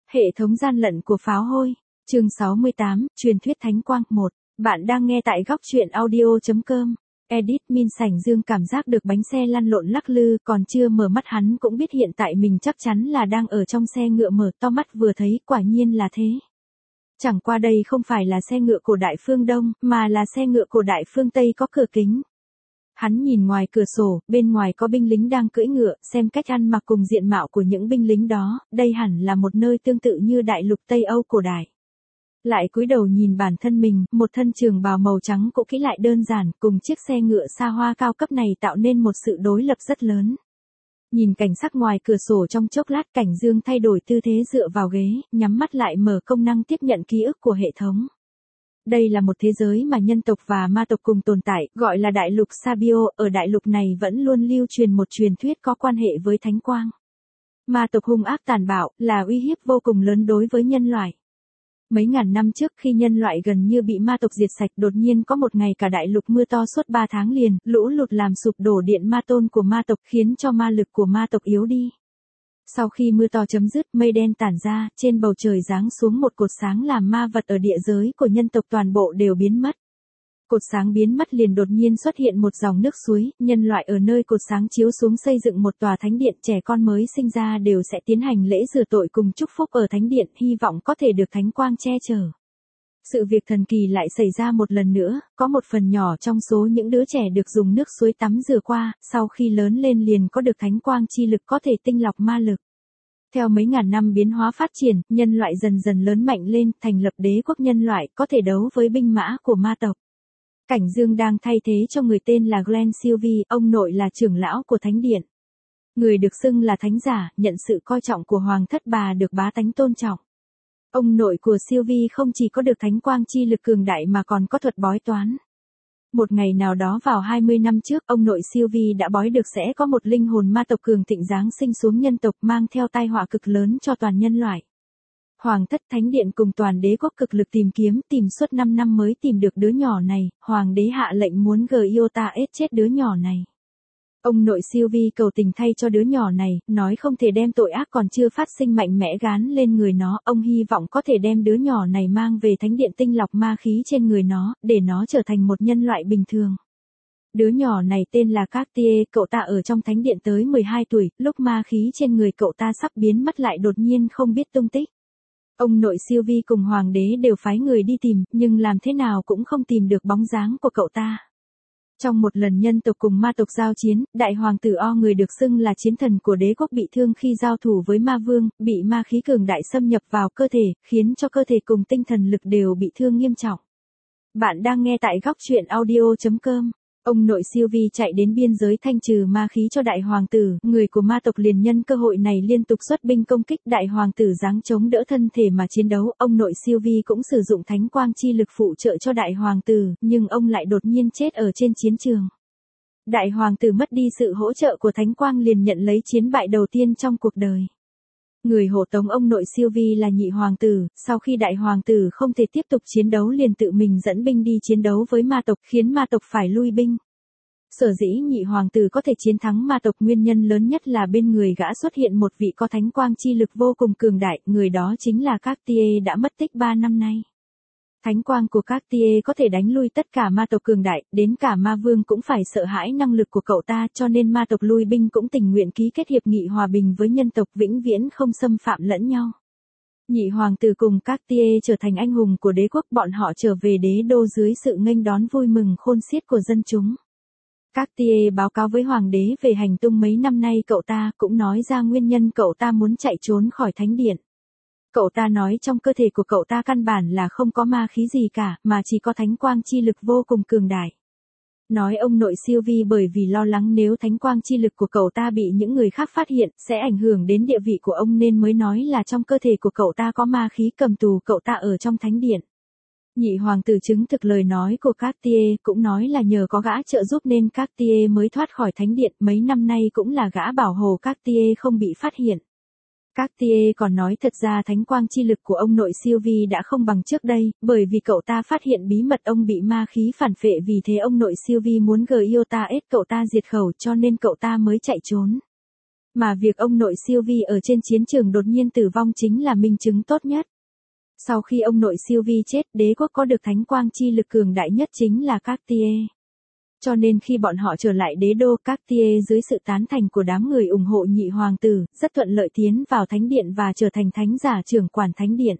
Hệ thống gian lận của pháo hôi. Chương 68, truyền thuyết thánh quang 1. Bạn đang nghe tại góc truyện audio.com. Edit Min Sảnh Dương cảm giác được bánh xe lăn lộn lắc lư, còn chưa mở mắt hắn cũng biết hiện tại mình chắc chắn là đang ở trong xe ngựa, mở to mắt vừa thấy, quả nhiên là thế. Chẳng qua đây không phải là xe ngựa cổ đại phương Đông, mà là xe ngựa cổ đại phương Tây có cửa kính. Hắn nhìn ngoài cửa sổ, bên ngoài có binh lính đang cưỡi ngựa, xem cách ăn mặc cùng diện mạo của những binh lính đó, đây hẳn là một nơi tương tự như đại lục Tây Âu cổ đại. Lại cúi đầu nhìn bản thân mình, một thân trường bào màu trắng cũ kỹ lại đơn giản, cùng chiếc xe ngựa xa hoa cao cấp này tạo nên một sự đối lập rất lớn. Nhìn cảnh sắc ngoài cửa sổ trong chốc lát, Cảnh Dương thay đổi tư thế dựa vào ghế, nhắm mắt lại mở công năng tiếp nhận ký ức của hệ thống. Đây là một thế giới mà nhân tộc và ma tộc cùng tồn tại, gọi là đại lục Sabio, ở đại lục này vẫn luôn lưu truyền một truyền thuyết có quan hệ với thánh quang. Ma tộc hung ác tàn bạo, là uy hiếp vô cùng lớn đối với nhân loại. Mấy ngàn năm trước khi nhân loại gần như bị ma tộc diệt sạch, đột nhiên có một ngày cả đại lục mưa to suốt 3 tháng liền, lũ lụt làm sụp đổ điện ma tôn của ma tộc, khiến cho ma lực của ma tộc yếu đi. Sau khi mưa to chấm dứt, mây đen tản ra, trên bầu trời giáng xuống một cột sáng làm ma vật ở địa giới của nhân tộc toàn bộ đều biến mất. Cột sáng biến mất liền đột nhiên xuất hiện một dòng nước suối, nhân loại ở nơi cột sáng chiếu xuống xây dựng một tòa thánh điện, trẻ con mới sinh ra đều sẽ tiến hành lễ rửa tội cùng chúc phúc ở thánh điện, hy vọng có thể được thánh quang che chở. Sự việc thần kỳ lại xảy ra một lần nữa, có một phần nhỏ trong số những đứa trẻ được dùng nước suối tắm rửa qua, sau khi lớn lên liền có được thánh quang chi lực có thể tinh lọc ma lực. Theo mấy ngàn năm biến hóa phát triển, nhân loại dần dần lớn mạnh lên, thành lập đế quốc nhân loại, có thể đấu với binh mã của ma tộc. Cảnh Dương đang thay thế cho người tên là Glenn Sylvie, ông nội là trưởng lão của thánh điện. Người được xưng là thánh giả, nhận sự coi trọng của hoàng thất, bà được bá tánh tôn trọng. Ông nội của Sylvie không chỉ có được thánh quang chi lực cường đại mà còn có thuật bói toán. Một ngày nào đó vào 20 năm trước, ông nội Sylvie đã bói được sẽ có một linh hồn ma tộc cường thịnh giáng sinh xuống nhân tộc, mang theo tai họa cực lớn cho toàn nhân loại. Hoàng thất, thánh điện cùng toàn đế quốc cực lực tìm suốt 5 năm mới tìm được đứa nhỏ này, hoàng đế hạ lệnh muốn Giota chết đứa nhỏ này. Ông nội Sylvie cầu tình thay cho đứa nhỏ này, nói không thể đem tội ác còn chưa phát sinh mạnh mẽ gán lên người nó, ông hy vọng có thể đem đứa nhỏ này mang về thánh điện tinh lọc ma khí trên người nó, để nó trở thành một nhân loại bình thường. Đứa nhỏ này tên là Cartier, cậu ta ở trong thánh điện tới 12 tuổi, lúc ma khí trên người cậu ta sắp biến mất lại đột nhiên không biết tung tích. Ông nội Sylvie cùng hoàng đế đều phái người đi tìm, nhưng làm thế nào cũng không tìm được bóng dáng của cậu ta. Trong một lần nhân tộc cùng ma tộc giao chiến, đại hoàng tử O, người được xưng là chiến thần của đế quốc, bị thương khi giao thủ với ma vương, bị ma khí cường đại xâm nhập vào cơ thể, khiến cho cơ thể cùng tinh thần lực đều bị thương nghiêm trọng. Bạn đang nghe tại góc truyện audio.com. Ông nội Sylvie chạy đến biên giới thanh trừ ma khí cho đại hoàng tử, người của ma tộc liền nhân cơ hội này liên tục xuất binh công kích, đại hoàng tử giáng chống đỡ thân thể mà chiến đấu, ông nội Sylvie cũng sử dụng thánh quang chi lực phụ trợ cho đại hoàng tử, nhưng ông lại đột nhiên chết ở trên chiến trường. Đại hoàng tử mất đi sự hỗ trợ của thánh quang liền nhận lấy chiến bại đầu tiên trong cuộc đời. Người hộ tống ông nội Sylvie là nhị hoàng tử, sau khi đại hoàng tử không thể tiếp tục chiến đấu liền tự mình dẫn binh đi chiến đấu với ma tộc, khiến ma tộc phải lui binh. Sở dĩ nhị hoàng tử có thể chiến thắng ma tộc, nguyên nhân lớn nhất là bên người gã xuất hiện một vị có thánh quang chi lực vô cùng cường đại, người đó chính là Cartier đã mất tích 3 năm nay. Thánh quang của Cartier có thể đánh lui tất cả ma tộc cường đại, đến cả ma vương cũng phải sợ hãi năng lực của cậu ta, cho nên ma tộc lui binh cũng tình nguyện ký kết hiệp nghị hòa bình với nhân tộc, vĩnh viễn không xâm phạm lẫn nhau. Nhị hoàng tử cùng Cartier trở thành anh hùng của đế quốc, bọn họ trở về đế đô dưới sự nghênh đón vui mừng khôn xiết của dân chúng. Cartier báo cáo với hoàng đế về hành tung mấy năm nay cậu ta, cũng nói ra nguyên nhân cậu ta muốn chạy trốn khỏi thánh điện. Cậu ta nói trong cơ thể của cậu ta căn bản là không có ma khí gì cả, mà chỉ có thánh quang chi lực vô cùng cường đại. Nói ông nội Sylvie bởi vì lo lắng nếu thánh quang chi lực của cậu ta bị những người khác phát hiện, sẽ ảnh hưởng đến địa vị của ông nên mới nói là trong cơ thể của cậu ta có ma khí, cầm tù cậu ta ở trong thánh điện. Nhị hoàng tử chứng thực lời nói của Cartier, cũng nói là nhờ có gã trợ giúp nên Cartier mới thoát khỏi thánh điện, mấy năm nay cũng là gã bảo hộ Cartier không bị phát hiện. Cartier còn nói thật ra thánh quang chi lực của ông nội Sylvie đã không bằng trước đây, bởi vì cậu ta phát hiện bí mật ông bị ma khí phản phệ, vì thế ông nội Sylvie muốn Giota cậu ta diệt khẩu, cho nên cậu ta mới chạy trốn. Mà việc ông nội Sylvie ở trên chiến trường đột nhiên tử vong chính là minh chứng tốt nhất. Sau khi ông nội Sylvie chết, đế quốc có được thánh quang chi lực cường đại nhất chính là Cartier. Cho nên khi bọn họ trở lại đế đô, Cartier dưới sự tán thành của đám người ủng hộ nhị hoàng tử, rất thuận lợi tiến vào thánh điện và trở thành thánh giả trưởng quản thánh điện.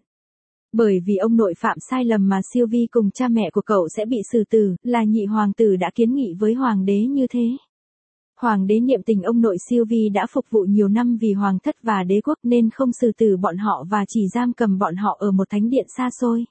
Bởi vì ông nội phạm sai lầm mà Sylvie cùng cha mẹ của cậu sẽ bị xử tử, là nhị hoàng tử đã kiến nghị với hoàng đế như thế. Hoàng đế niệm tình ông nội Sylvie đã phục vụ nhiều năm vì hoàng thất và đế quốc nên không xử tử bọn họ và chỉ giam cầm bọn họ ở một thánh điện xa xôi.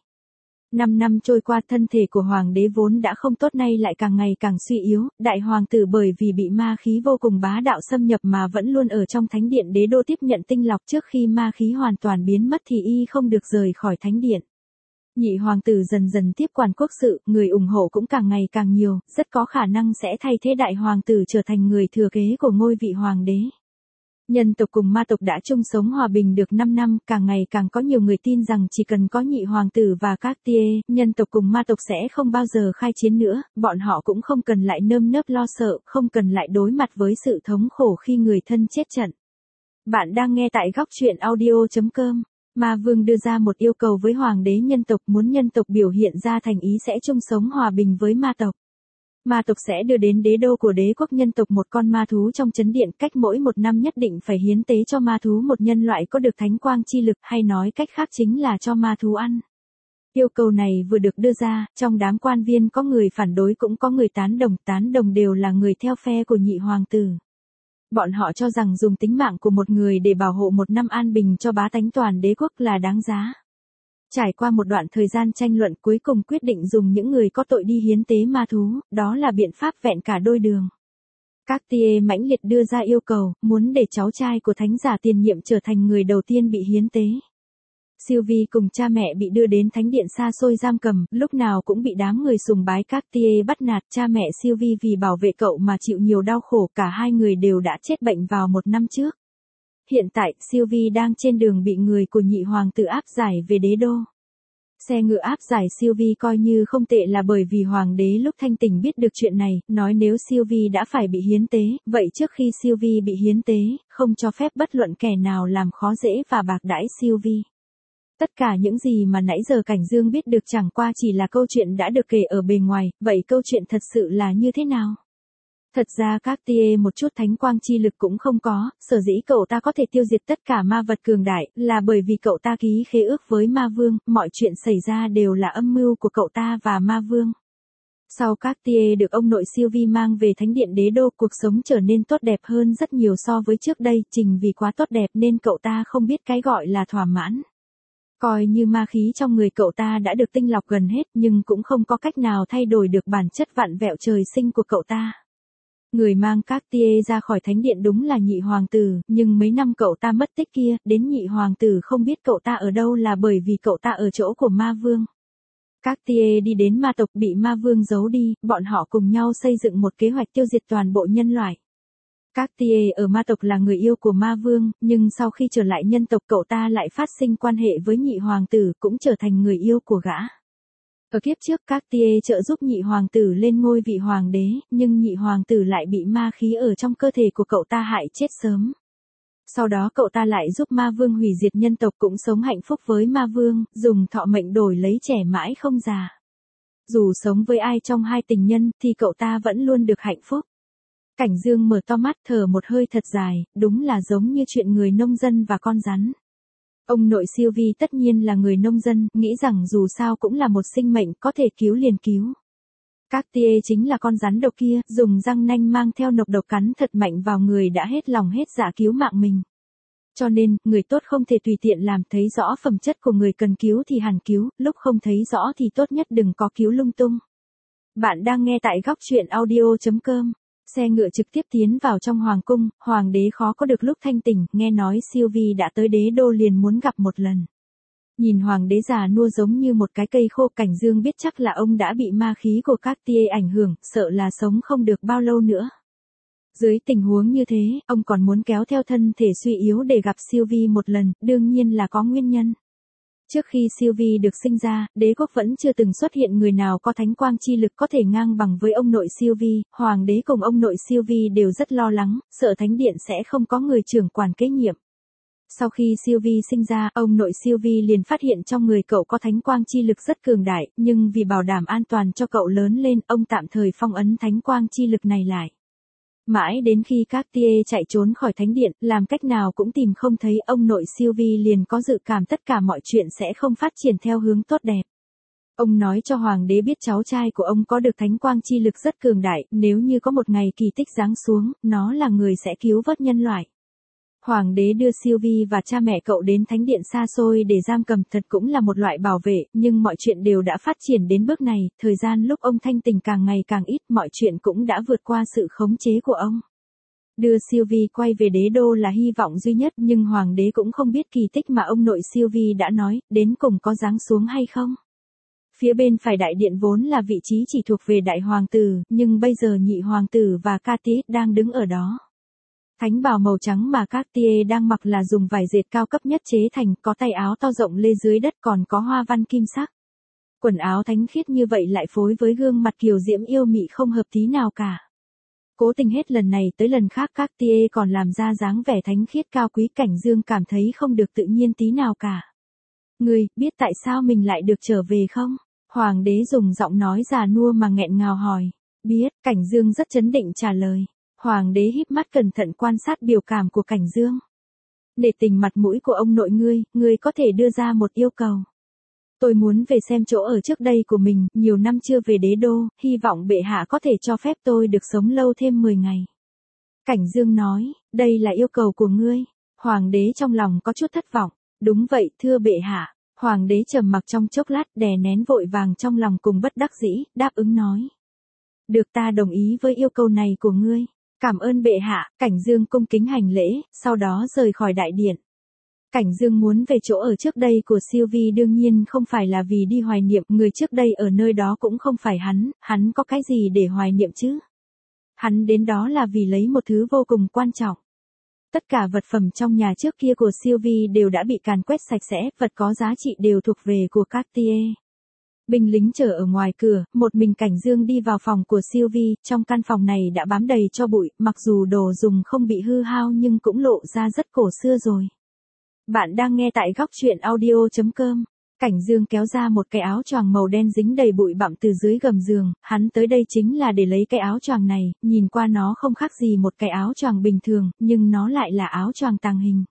5 năm trôi qua, thân thể của hoàng đế vốn đã không tốt nay lại càng ngày càng suy yếu, đại hoàng tử bởi vì bị ma khí vô cùng bá đạo xâm nhập mà vẫn luôn ở trong thánh điện đế đô tiếp nhận tinh lọc, trước khi ma khí hoàn toàn biến mất thì y không được rời khỏi thánh điện. Nhị hoàng tử dần dần tiếp quản quốc sự, người ủng hộ cũng càng ngày càng nhiều, rất có khả năng sẽ thay thế đại hoàng tử trở thành người thừa kế của ngôi vị hoàng đế. Nhân tộc cùng ma tộc đã chung sống hòa bình được 5 năm, càng ngày càng có nhiều người tin rằng chỉ cần có nhị hoàng tử và Cartier, nhân tộc cùng ma tộc sẽ không bao giờ khai chiến nữa, bọn họ cũng không cần lại nơm nớp lo sợ, không cần lại đối mặt với sự thống khổ khi người thân chết trận. Bạn đang nghe tại góc truyện audio.com. Ma Vương đưa ra một yêu cầu với hoàng đế nhân tộc, muốn nhân tộc biểu hiện ra thành ý sẽ chung sống hòa bình với ma tộc. Ma tộc sẽ đưa đến đế đô của đế quốc nhân tộc một con ma thú trong chấn điện, cách mỗi 1 năm nhất định phải hiến tế cho ma thú một nhân loại có được thánh quang chi lực, hay nói cách khác chính là cho ma thú ăn. Yêu cầu này vừa được đưa ra, trong đám quan viên có người phản đối cũng có người tán đồng đều là người theo phe của nhị hoàng tử. Bọn họ cho rằng dùng tính mạng của một người để bảo hộ 1 năm an bình cho bá tánh toàn đế quốc là đáng giá. Trải qua một đoạn thời gian tranh luận, cuối cùng quyết định dùng những người có tội đi hiến tế ma thú, đó là biện pháp vẹn cả đôi đường. Cartier mãnh liệt đưa ra yêu cầu, muốn để cháu trai của thánh giả tiền nhiệm trở thành người đầu tiên bị hiến tế. Sylvie cùng cha mẹ bị đưa đến thánh điện xa xôi giam cầm, lúc nào cũng bị đám người sùng bái Cartier bắt nạt, cha mẹ Sylvie vì bảo vệ cậu mà chịu nhiều đau khổ, cả hai người đều đã chết bệnh vào 1 năm trước. Hiện tại, Sylvie đang trên đường bị người của nhị hoàng tử áp giải về đế đô. Xe ngựa áp giải Sylvie coi như không tệ là bởi vì hoàng đế lúc thanh tỉnh biết được chuyện này, nói nếu Sylvie đã phải bị hiến tế, vậy trước khi Sylvie bị hiến tế, không cho phép bất luận kẻ nào làm khó dễ và bạc đãi Sylvie. Tất cả những gì mà nãy giờ Cảnh Dương biết được chẳng qua chỉ là câu chuyện đã được kể ở bề ngoài, vậy câu chuyện thật sự là như thế nào? Thật ra Cartier một chút thánh quang chi lực cũng không có, sở dĩ cậu ta có thể tiêu diệt tất cả ma vật cường đại, là bởi vì cậu ta ký khế ước với ma vương, mọi chuyện xảy ra đều là âm mưu của cậu ta và ma vương. Sau Cartier được ông nội Sylvie mang về thánh điện đế đô, cuộc sống trở nên tốt đẹp hơn rất nhiều so với trước đây, chính vì quá tốt đẹp nên cậu ta không biết cái gọi là thỏa mãn. Coi như ma khí trong người cậu ta đã được tinh lọc gần hết nhưng cũng không có cách nào thay đổi được bản chất vặn vẹo trời sinh của cậu ta. Người mang Cartier ra khỏi thánh điện đúng là nhị hoàng tử, nhưng mấy năm cậu ta mất tích kia, đến nhị hoàng tử không biết cậu ta ở đâu là bởi vì cậu ta ở chỗ của ma vương. Cartier đi đến ma tộc bị ma vương giấu đi, bọn họ cùng nhau xây dựng một kế hoạch tiêu diệt toàn bộ nhân loại. Cartier ở ma tộc là người yêu của ma vương, nhưng sau khi trở lại nhân tộc cậu ta lại phát sinh quan hệ với nhị hoàng tử, cũng trở thành người yêu của gã. Ở kiếp trước Cartier trợ giúp nhị hoàng tử lên ngôi vị hoàng đế, nhưng nhị hoàng tử lại bị ma khí ở trong cơ thể của cậu ta hại chết sớm. Sau đó cậu ta lại giúp ma vương hủy diệt nhân tộc, cũng sống hạnh phúc với ma vương, dùng thọ mệnh đổi lấy trẻ mãi không già. Dù sống với ai trong hai tình nhân thì cậu ta vẫn luôn được hạnh phúc. Cảnh Dương mở to mắt thở một hơi thật dài, đúng là giống như chuyện người nông dân và con rắn. Ông nội Sylvie tất nhiên là người nông dân, nghĩ rằng dù sao cũng là một sinh mệnh, có thể cứu liền cứu. Cartier chính là con rắn độc kia, dùng răng nanh mang theo nọc độc cắn thật mạnh vào người đã hết lòng hết dạ cứu mạng mình. Cho nên, người tốt không thể tùy tiện làm, thấy rõ phẩm chất của người cần cứu thì hẳn cứu, lúc không thấy rõ thì tốt nhất đừng có cứu lung tung. Bạn đang nghe tại góc truyện audio.com. Xe ngựa trực tiếp tiến vào trong hoàng cung, hoàng đế khó có được lúc thanh tỉnh, nghe nói Sylvie đã tới đế đô liền muốn gặp một lần. Nhìn hoàng đế già nua giống như một cái cây khô, Cảnh Dương biết chắc là ông đã bị ma khí của Cartier ảnh hưởng, sợ là sống không được bao lâu nữa. Dưới tình huống như thế, ông còn muốn kéo theo thân thể suy yếu để gặp Sylvie một lần, đương nhiên là có nguyên nhân. Trước khi Sylvie được sinh ra, đế quốc vẫn chưa từng xuất hiện người nào có thánh quang chi lực có thể ngang bằng với ông nội Sylvie, hoàng đế cùng ông nội Sylvie đều rất lo lắng, sợ thánh điện sẽ không có người trưởng quản kế nhiệm. Sau khi Sylvie sinh ra, ông nội Sylvie liền phát hiện trong người cậu có thánh quang chi lực rất cường đại, nhưng vì bảo đảm an toàn cho cậu lớn lên, ông tạm thời phong ấn thánh quang chi lực này lại. Mãi đến khi Cartier chạy trốn khỏi thánh điện, làm cách nào cũng tìm không thấy, ông nội Sylvie liền có dự cảm tất cả mọi chuyện sẽ không phát triển theo hướng tốt đẹp. Ông nói cho hoàng đế biết cháu trai của ông có được thánh quang chi lực rất cường đại, nếu như có một ngày kỳ tích giáng xuống, nó là người sẽ cứu vớt nhân loại. Hoàng đế đưa Sylvie và cha mẹ cậu đến thánh điện xa xôi để giam cầm, thật cũng là một loại bảo vệ, nhưng mọi chuyện đều đã phát triển đến bước này, thời gian lúc ông thanh tỉnh càng ngày càng ít, mọi chuyện cũng đã vượt qua sự khống chế của ông. Đưa Sylvie quay về đế đô là hy vọng duy nhất, nhưng hoàng đế cũng không biết kỳ tích mà ông nội Sylvie đã nói, đến cùng có giáng xuống hay không. Phía bên phải đại điện vốn là vị trí chỉ thuộc về đại hoàng tử, nhưng bây giờ nhị hoàng tử và Cartier đang đứng ở đó. Thánh bào màu trắng mà Cartier đang mặc là dùng vải dệt cao cấp nhất chế thành, có tay áo to rộng lê dưới đất còn có hoa văn kim sắc. Quần áo thánh khiết như vậy lại phối với gương mặt kiều diễm yêu mị không hợp tí nào cả. Cố tình hết lần này tới lần khác Cartier còn làm ra dáng vẻ thánh khiết cao quý, Cảnh Dương cảm thấy không được tự nhiên tí nào cả. Ngươi, biết tại sao mình lại được trở về không? Hoàng đế dùng giọng nói già nua mà nghẹn ngào hỏi. Biết, Cảnh Dương rất trấn định trả lời. Hoàng đế híp mắt cẩn thận quan sát biểu cảm của Cảnh Dương. Để tình mặt mũi của ông nội ngươi có thể đưa ra một yêu cầu. Tôi muốn về xem chỗ ở trước đây của mình, nhiều năm chưa về đế đô, hy vọng bệ hạ có thể cho phép tôi được sống lâu thêm 10 ngày. Cảnh Dương nói, đây là yêu cầu của ngươi. Hoàng đế trong lòng có chút thất vọng. Đúng vậy, thưa bệ hạ. Hoàng đế trầm mặc trong chốc lát, đè nén vội vàng trong lòng cùng bất đắc dĩ, đáp ứng nói. Được, ta đồng ý với yêu cầu này của ngươi. Cảm ơn bệ hạ. Cảnh Dương cung kính hành lễ, sau đó rời khỏi đại điện. Cảnh Dương muốn về chỗ ở trước đây của Sylvie đương nhiên không phải là vì đi hoài niệm, người trước đây ở nơi đó cũng không phải hắn có cái gì để hoài niệm chứ? Hắn đến đó là vì lấy một thứ vô cùng quan trọng. Tất cả vật phẩm trong nhà trước kia của Sylvie đều đã bị càn quét sạch sẽ, vật có giá trị đều thuộc về của Cartier. Binh lính chờ ở ngoài cửa, một mình Cảnh Dương đi vào phòng của Sylvie, trong căn phòng này đã bám đầy tro bụi, mặc dù đồ dùng không bị hư hao nhưng cũng lộ ra rất cổ xưa rồi. Bạn đang nghe tại góc truyện audio.com. Cảnh Dương kéo ra một cái áo choàng màu đen dính đầy bụi bặm từ dưới gầm giường, hắn tới đây chính là để lấy cái áo choàng này, nhìn qua nó không khác gì một cái áo choàng bình thường, nhưng nó lại là áo choàng tàng hình.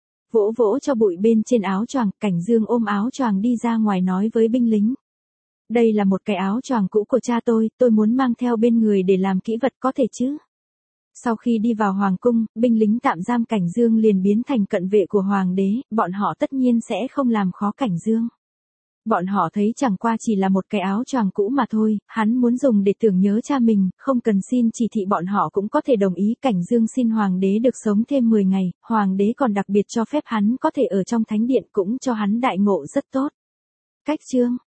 Vỗ vỗ cho bụi bên trên áo choàng, Cảnh Dương ôm áo choàng đi ra ngoài nói với binh lính. Đây là một cái áo choàng cũ của cha tôi muốn mang theo bên người để làm kỹ vật, có thể chứ? Sau khi đi vào hoàng cung, binh lính tạm giam Cảnh Dương liền biến thành cận vệ của hoàng đế, bọn họ tất nhiên sẽ không làm khó Cảnh Dương. Bọn họ thấy chẳng qua chỉ là một cái áo choàng cũ mà thôi, hắn muốn dùng để tưởng nhớ cha mình, không cần xin chỉ thị bọn họ cũng có thể đồng ý. Cảnh Dương xin hoàng đế được sống thêm 10 ngày, hoàng đế còn đặc biệt cho phép hắn có thể ở trong thánh điện, cũng cho hắn đại ngộ rất tốt. Cách chương